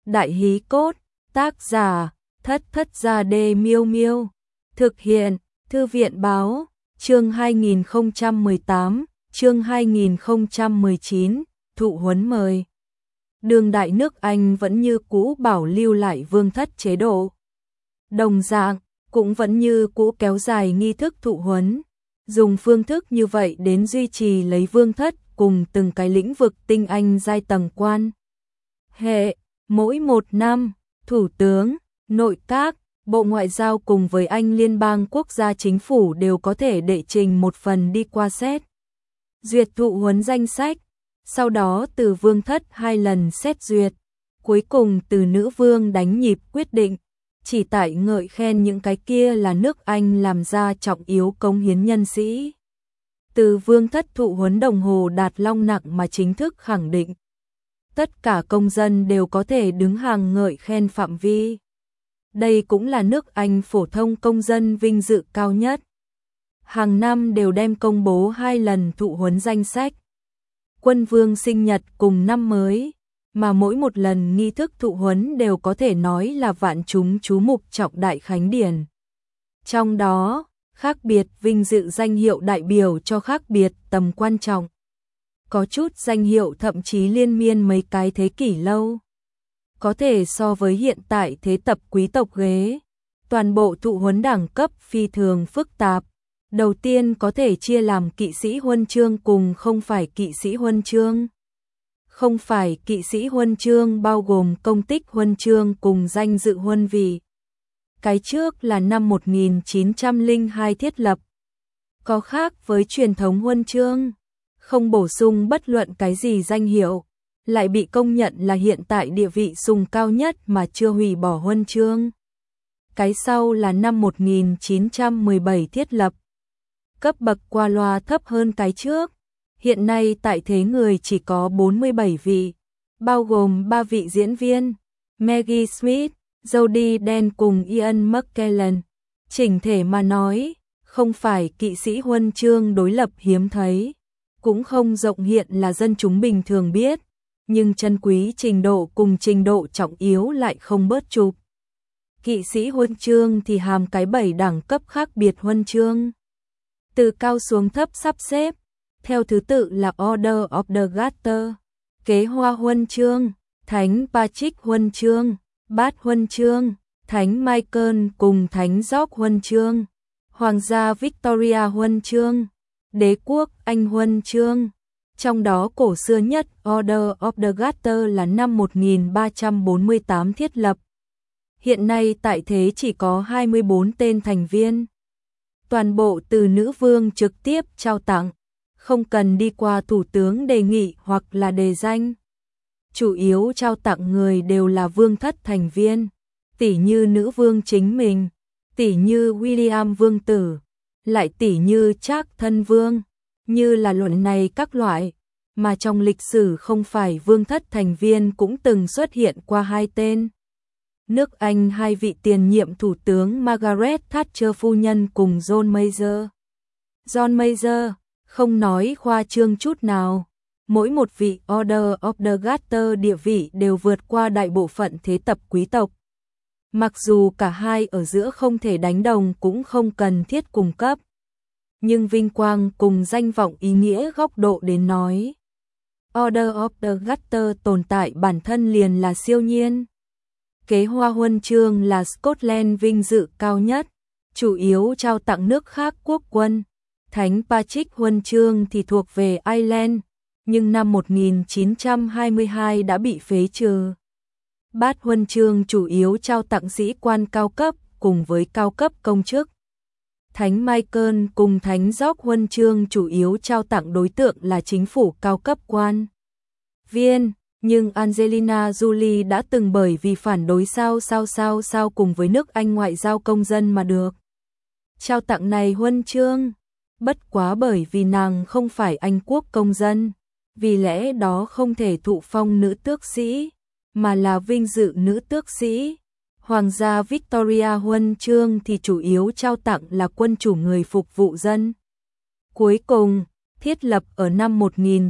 Đại Hí Cốt, tác giả, Thất Thất Gia Đê Miêu Miêu, thực hiện, Thư viện báo, chương 2018, chương 2019, thụ huấn mời. Đương đại nước Anh vẫn như cũ bảo lưu lại vương thất chế độ. Đồng dạng, cũng vẫn như cũ kéo dài nghi thức thụ huấn, dùng phương thức như vậy đến duy trì lấy vương thất cùng từng cái lĩnh vực tinh anh giai tầng quan hệ. Mỗi một năm, Thủ tướng, Nội các, Bộ Ngoại giao cùng với Anh Liên bang quốc gia chính phủ đều có thể đệ trình một phần đi qua xét duyệt thụ huấn danh sách, sau đó từ vương thất 2 lần xét duyệt, cuối cùng từ nữ vương đánh nhịp quyết định, chỉ tại ngợi khen những cái kia là nước Anh làm ra trọng yếu cống hiến nhân sĩ. Từ vương thất thụ huấn đồng hồ đạt long nặng mà chính thức khẳng định. Tất cả công dân đều có thể đứng hàng ngợi khen phạm vi. Đây cũng là nước Anh phổ thông công dân vinh dự cao nhất. Hàng năm đều đem công bố 2 lần thụ huấn danh sách. Quân vương sinh nhật cùng năm mới, mà mỗi một lần nghi thức thụ huấn đều có thể nói là vạn chúng chú mục trọng đại khánh điển. Trong đó, khác biệt vinh dự danh hiệu đại biểu cho khác biệt tầm quan trọng. Có chút danh hiệu thậm chí liên miên mấy cái thế kỷ lâu. Có thể so với hiện tại thế tập quý tộc ghế. Toàn bộ thụ huấn đẳng cấp phi thường phức tạp. Đầu tiên có thể chia làm kỵ sĩ huân chương cùng không phải kỵ sĩ huân chương. Không phải kỵ sĩ huân chương bao gồm công tích huân chương cùng danh dự huân vị. Cái trước là năm 1902 thiết lập. Có khác với truyền thống huân chương, không bổ sung bất luận cái gì danh hiệu, lại bị công nhận là hiện tại địa vị sùng cao nhất mà chưa hủy bỏ huân chương. Cái sau là năm 1917 thiết lập. Cấp bậc qua loa thấp hơn cái trước. Hiện nay tại thế người chỉ có 47 vị, bao gồm 3 vị diễn viên, Maggie Smith, Jodie Dench cùng Ian McKellen. Chỉnh thể mà nói, không phải kỵ sĩ huân chương đối lập hiếm thấy, cũng không rộng hiện là dân chúng bình thường biết, nhưng chân quý trình độ cùng trình độ trọng yếu lại không bớt chụp. Kỵ sĩ huân chương thì hàm cái 7 đẳng cấp khác biệt huân chương. Từ cao xuống thấp sắp xếp, theo thứ tự là Order of the Garter, Kế Hoa huân chương, Thánh Patrick huân chương, Bát huân chương, Thánh Michael cùng Thánh George huân chương, Hoàng gia Victoria huân chương, Đế quốc Anh huân chương. Trong đó cổ xưa nhất Order of the Garter là năm 1348 thiết lập. Hiện nay tại thế chỉ có 24 tên thành viên. Toàn bộ từ nữ vương trực tiếp trao tặng, không cần đi qua thủ tướng đề nghị hoặc là đề danh. Chủ yếu trao tặng người đều là vương thất thành viên, tỷ như nữ vương chính mình, tỷ như William vương tử, lại tỷ như Charles thân vương, như là luận này các loại, mà trong lịch sử không phải vương thất thành viên cũng từng xuất hiện qua 2 tên. Nước Anh 2 vị tiền nhiệm thủ tướng Margaret Thatcher phu nhân cùng John Major. John Major, không nói khoa trương chút nào, mỗi một vị Order of the Garter địa vị đều vượt qua đại bộ phận thế tập quý tộc. Mặc dù cả hai ở giữa không thể đánh đồng cũng không cần thiết cùng cấp, nhưng vinh quang cùng danh vọng ý nghĩa góc độ đến nói, Order of the Garter tồn tại bản thân liền là siêu nhiên. Kế Hoa huân chương là Scotland vinh dự cao nhất, chủ yếu trao tặng nước khác quốc quân. Thánh Patrick huân chương thì thuộc về Ireland, nhưng năm 1922 đã bị phế trừ. Bát huân chương chủ yếu trao tặng sĩ quan cao cấp cùng với cao cấp công chức. Thánh Michael cùng Thánh George huân chương chủ yếu trao tặng đối tượng là chính phủ cao cấp quan viên, nhưng Angelina Jolie đã từng bởi vì phản đối sao cùng với nước Anh ngoại giao công dân mà được trao tặng này huân chương. Bất quá bởi vì nàng không phải Anh quốc công dân, vì lẽ đó không thể thụ phong nữ tước sĩ, mà là vinh dự nữ tước sĩ. Hoàng gia Victoria huân chương thì chủ yếu trao tặng là quân chủ người phục vụ dân. Cuối cùng, thiết lập ở năm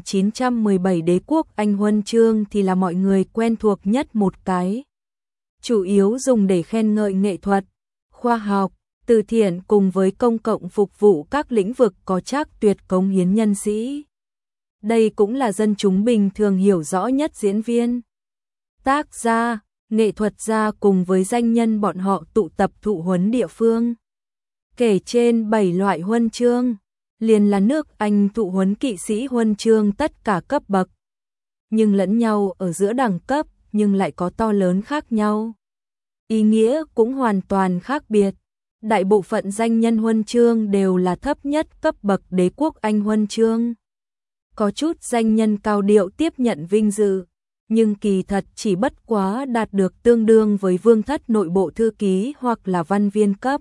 1917 đế quốc Anh huân chương thì là mọi người quen thuộc nhất một cái. Chủ yếu dùng để khen ngợi nghệ thuật, khoa học, từ thiện cùng với công cộng phục vụ các lĩnh vực có trác tuyệt cống hiến nhân sĩ. Đây cũng là dân chúng bình thường hiểu rõ nhất diễn viên, tác gia, nghệ thuật gia cùng với danh nhân bọn họ tụ tập thụ huấn địa phương. Kể trên 7 loại huân chương, liền là nước Anh thụ huấn kỵ sĩ huân chương tất cả cấp bậc, nhưng lẫn nhau ở giữa đẳng cấp nhưng lại có to lớn khác nhau. Ý nghĩa cũng hoàn toàn khác biệt. Đại bộ phận danh nhân huân chương đều là thấp nhất cấp bậc đế quốc Anh huân chương. Có chút danh nhân cao điệu tiếp nhận vinh dự, nhưng kỳ thật chỉ bất quá đạt được tương đương với vương thất nội bộ thư ký hoặc là văn viên cấp.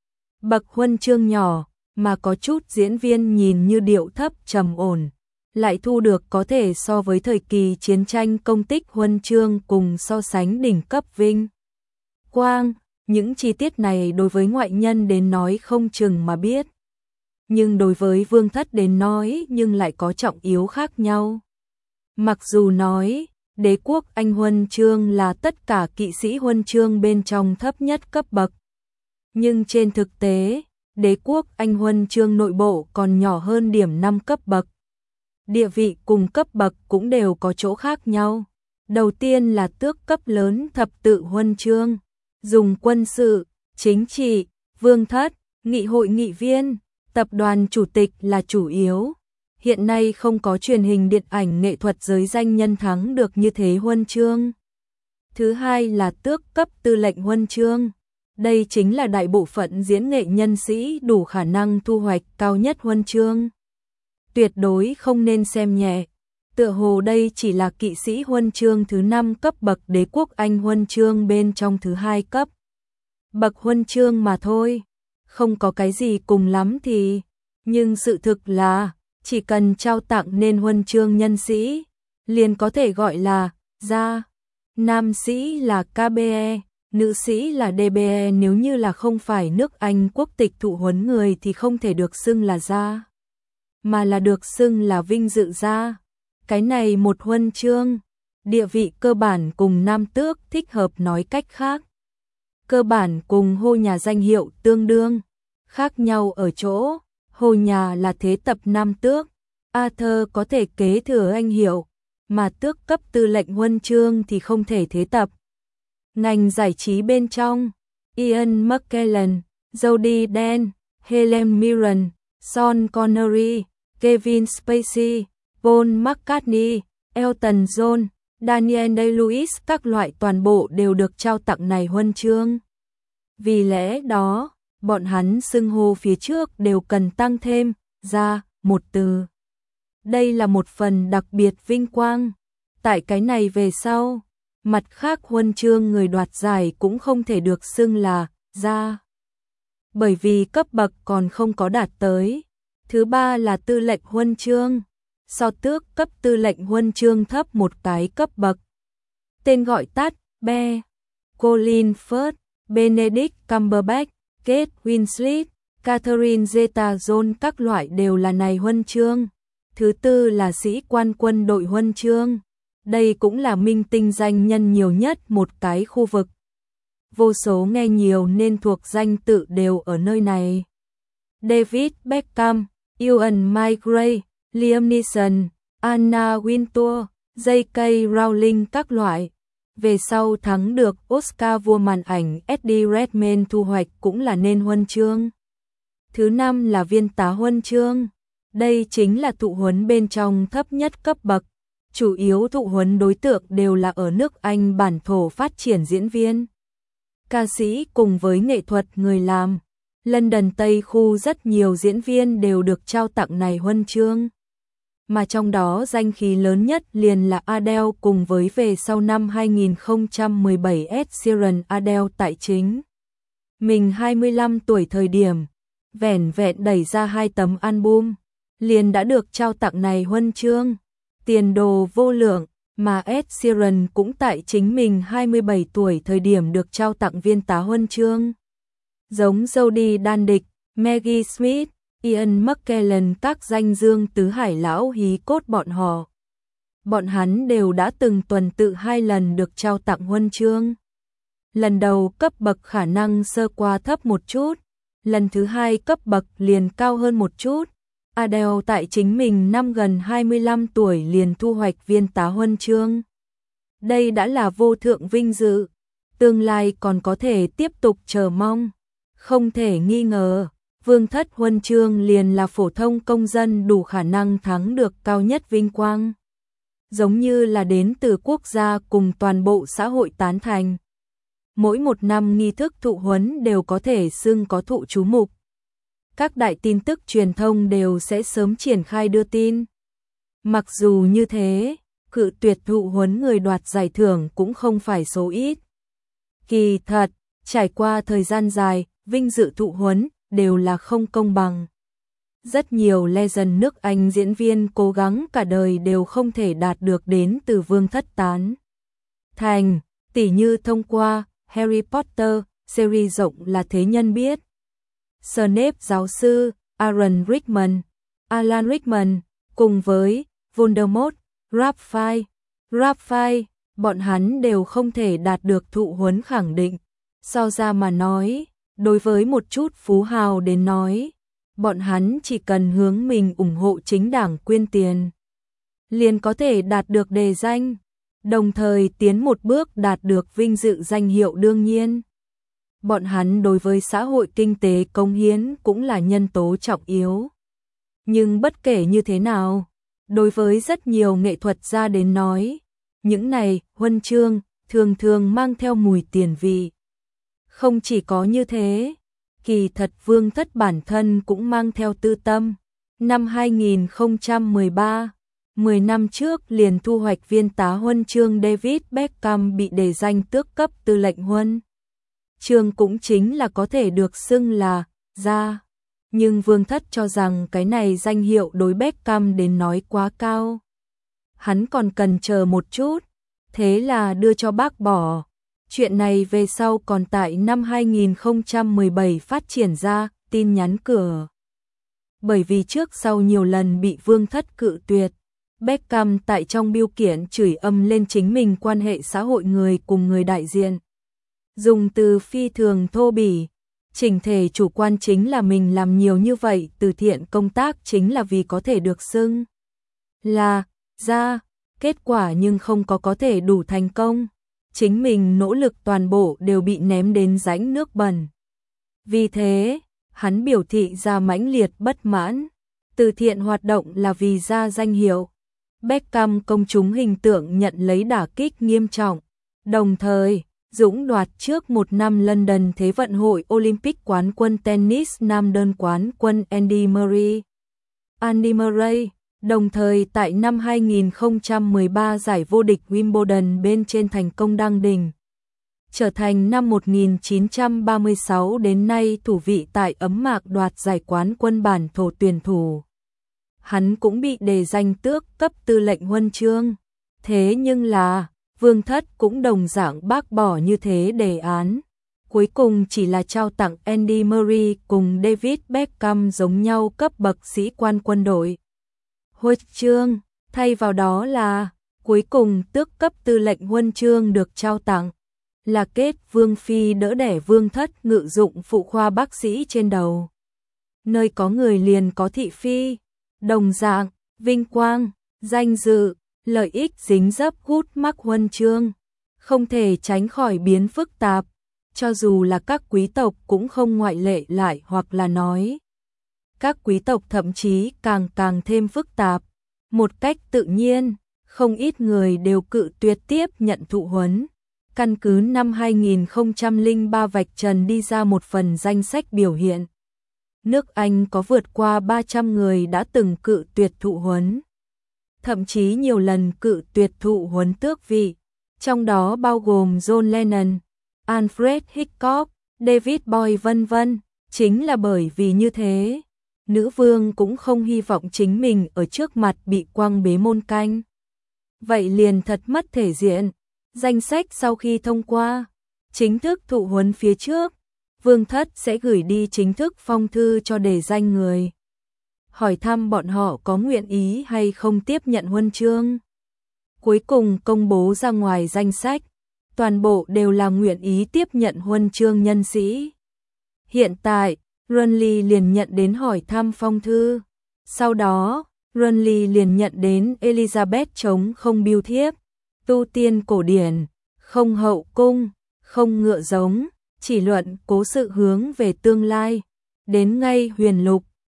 Bậc huân chương nhỏ, mà có chút diễn viên nhìn như điệu thấp trầm ổn, lại thu được có thể so với thời kỳ chiến tranh công tích huân chương cùng so sánh đỉnh cấp vinh quang. Những chi tiết này đối với ngoại nhân đến nói không chừng mà biết, nhưng đối với vương thất đến nói nhưng lại có trọng yếu khác nhau. Mặc dù nói đế quốc Anh huân chương là tất cả kỵ sĩ huân chương bên trong thấp nhất cấp bậc, nhưng trên thực tế, đế quốc Anh huân chương nội bộ còn nhỏ hơn điểm 5 cấp bậc. Địa vị cùng cấp bậc cũng đều có chỗ khác nhau. Đầu tiên là tước cấp lớn thập tự huân chương, dùng quân sự, chính trị, vương thất, nghị hội nghị viên, tập đoàn chủ tịch là chủ yếu. Hiện nay không có truyền hình điện ảnh nghệ thuật giới danh nhân thắng được như thế huân chương. Thứ hai là tước cấp tư lệnh huân chương. Đây chính là đại bộ phận diễn nghệ nhân sĩ đủ khả năng thu hoạch cao nhất huân chương. Tuyệt đối không nên xem nhẹ. Tựa hồ đây chỉ là kỵ sĩ huân chương thứ 5 cấp bậc đế quốc Anh huân chương bên trong thứ 2 cấp bậc huân chương mà thôi. Không có cái gì cùng lắm thì. Nhưng sự thực là, chỉ cần trao tặng nên huân chương nhân sĩ, liền có thể gọi là gia. Nam sĩ là KBE, nữ sĩ là DBE. Nếu như là không phải nước Anh quốc tịch thụ huấn người thì không thể được xưng là gia, mà là được xưng là vinh dự gia. Cái này một huân chương, địa vị cơ bản cùng nam tước, thích hợp nói cách khác. Cơ bản cùng hô nhà danh hiệu tương đương, khác nhau ở chỗ, hô nhà là thế tập nam tước, Arthur có thể kế thừa anh hiệu, mà tước cấp tư lệnh huân chương thì không thể thế tập. Ngành giải trí bên trong, Ian McKellen, Jodie Dench, Helen Mirren, Sean Connery, Kevin Spacey, Paul McCartney, Elton John, Daniel Day-Lewis các loại toàn bộ đều được trao tặng này huân chương. Vì lẽ đó, bọn hắn xưng hô phía trước đều cần tăng thêm ra một từ. Đây là một phần đặc biệt vinh quang. Tại cái này về sau, mặt khác huân chương người đoạt giải cũng không thể được xưng là ra, bởi vì cấp bậc còn không có đạt tới. Thứ ba là tư lệnh huân chương, so tước cấp tư lệnh huân chương thấp một cái cấp bậc. Tên gọi tắt BE. Colin Firth, Benedict Cumberbatch, Kate Winslet, Catherine Zeta-Jones các loại đều là này huân chương. Thứ tư là sĩ quan quân đội huân chương. Đây cũng là minh tinh danh nhân nhiều nhất một cái khu vực. Vô số nghe nhiều nên thuộc danh tự đều ở nơi này. David Beckham, Ewan McGregor, Liam Neeson, Anna Wintour, J.K. Rowling các loại. Về sau thắng được Oscar vua màn ảnh Eddie Redmayne thu hoạch cũng là nên huân chương. Thứ năm là viên tá huân chương. Đây chính là thụ huấn bên trong thấp nhất cấp bậc. Chủ yếu thụ huấn đối tượng đều là ở nước Anh bản thổ phát triển diễn viên, ca sĩ cùng với nghệ thuật người làm. London Tây khu rất nhiều diễn viên đều được trao tặng này huân chương. Mà trong đó danh khí lớn nhất liền là Adele cùng với về sau năm 2017 Ed Sheeran. Adele tại chính mình 25 tuổi thời điểm, vẻn vẹn đẩy ra 2 tấm album, liền đã được trao tặng này huân chương. Tiền đồ vô lượng, mà Ed Sheeran cũng tại chính mình 27 tuổi thời điểm được trao tặng viên tá huân chương. Giống Jodie Dench, Maggie Smith, Ian McKellen, các danh Dương Tứ Hải lão hí cốt bọn họ. Bọn hắn đều đã từng tuần tự 2 lần được trao tặng huân chương. Lần đầu cấp bậc khả năng sơ qua thấp một chút, lần thứ 2 cấp bậc liền cao hơn một chút. Adele tại chính mình năm gần 25 tuổi liền thu hoạch viên tá huân chương. Đây đã là vô thượng vinh dự, tương lai còn có thể tiếp tục chờ mong. Không thể nghi ngờ, vương thất huân chương liền là phổ thông công dân đủ khả năng thắng được cao nhất vinh quang. Giống như là đến từ quốc gia cùng toàn bộ xã hội tán thành. Mỗi một năm nghi thức thụ huấn đều có thể xưng có thụ chú mục. Các đại tin tức truyền thông đều sẽ sớm triển khai đưa tin. Mặc dù như thế, cự tuyệt thụ huấn người đoạt giải thưởng cũng không phải số ít. Kỳ thật, trải qua thời gian dài, vinh dự thụ huấn đều là không công bằng. Rất nhiều legend nước Anh diễn viên cố gắng cả đời đều không thể đạt được đến từ vương thất tán thành, tỉ như thông qua Harry Potter, series rộng là thế nhân biết. Snape giáo sư, Alan Rickman, cùng với Voldemort, Malfoy, bọn hắn đều không thể đạt được thụ huấn khẳng định. So ra mà nói, đối với một chút phú hào đến nói, bọn hắn chỉ cần hướng mình ủng hộ chính đảng quyên tiền, liền có thể đạt được đề danh, đồng thời tiến một bước đạt được vinh dự danh hiệu đương nhiên. Bọn hắn đối với xã hội kinh tế cống hiến cũng là nhân tố trọng yếu. Nhưng bất kể như thế nào, đối với rất nhiều nghệ thuật gia đến nói, những này huân chương thường thường mang theo mùi tiền vị. Không chỉ có như thế, kỳ thật vương thất bản thân cũng mang theo tư tâm. Năm 2013, 10 năm trước liền thu hoạch viên tá huân chương David Beckham bị đề danh tước cấp tư lệnh huân chương cũng chính là có thể được xưng là gia. Nhưng vương thất cho rằng cái này danh hiệu đối Beckham đến nói quá cao. Hắn còn cần chờ một chút, thế là đưa cho bác bỏ. Chuyện này về sau còn tại năm 2017 phát triển ra, tin nhắn cửa. Bởi vì trước sau nhiều lần bị vương thất cự tuyệt, Beckham tại trong biêu kiện chửi âm lên chính mình quan hệ xã hội người cùng người đại diện. Dùng từ phi thường thô bỉ, chỉnh thể chủ quan chính là mình làm nhiều như vậy từ thiện công tác chính là vì có thể được xưng là gia, kết quả nhưng không có thể đủ thành công. Chính mình nỗ lực toàn bộ đều bị ném đến rãnh nước bẩn. Vì thế, hắn biểu thị ra mãnh liệt bất mãn. Từ thiện hoạt động là vì ra danh hiệu. Beckham công chúng hình tượng nhận lấy đả kích nghiêm trọng. Đồng thời, dũng đoạt trước một năm London Thế vận hội Olympic quán quân tennis nam đơn quán quân Andy Murray. Đồng thời tại năm 2013 giải vô địch Wimbledon bên trên thành công đăng đỉnh. Trở thành năm 1936 đến nay thủ vị tại ấm mạc đoạt giải quán quân bản thổ tuyển thủ. Hắn cũng bị đề danh tước cấp tư lệnh huân chương. Thế nhưng là, vương thất cũng đồng dạng bác bỏ như thế đề án. Cuối cùng chỉ là trao tặng Andy Murray cùng David Beckham giống nhau cấp bậc sĩ quan quân đội huân chương, thay vào đó là cuối cùng tước cấp tư lệnh huân chương được trao tặng là kết vương phi đỡ đẻ vương thất ngự dụng phụ khoa bác sĩ trên đầu. Nơi có người liền có thị phi, đồng dạng, vinh quang, danh dự, lợi ích dính dấp hút mắc huân chương, không thể tránh khỏi biến phức tạp, cho dù là các quý tộc cũng không ngoại lệ lại hoặc là nói. Các quý tộc thậm chí càng thêm phức tạp. Một cách tự nhiên, không ít người đều cự tuyệt tiếp nhận thụ huấn. Căn cứ năm 2003 vạch trần đi ra một phần danh sách biểu hiện. Nước Anh có vượt qua 300 người đã từng cự tuyệt thụ huấn. Thậm chí nhiều lần cự tuyệt thụ huấn tước vị. Trong đó bao gồm John Lennon, Alfred Hitchcock, David Bowie vân vân. Chính là bởi vì như thế, nữ vương cũng không hy vọng chính mình ở trước mặt bị quăng bế môn canh. Vậy liền thật mất thể diện. Danh sách sau khi thông qua, chính thức thụ huấn phía trước, vương thất sẽ gửi đi chính thức phong thư cho đề danh người. hỏi thăm bọn họ có nguyện ý hay không tiếp nhận huân chương. Cuối cùng công bố ra ngoài danh sách, toàn bộ đều là nguyện ý tiếp nhận huân chương nhân sĩ. Hiện tại, Runley liền nhận đến hỏi thăm phong thư. Sau đó, Runley liền nhận đến Elizabeth chống không bưu thiếp, tu tiên cổ điển, không hậu cung, không ngựa giống, chỉ luận cố sự hướng về tương lai. Đến ngay huyền lục,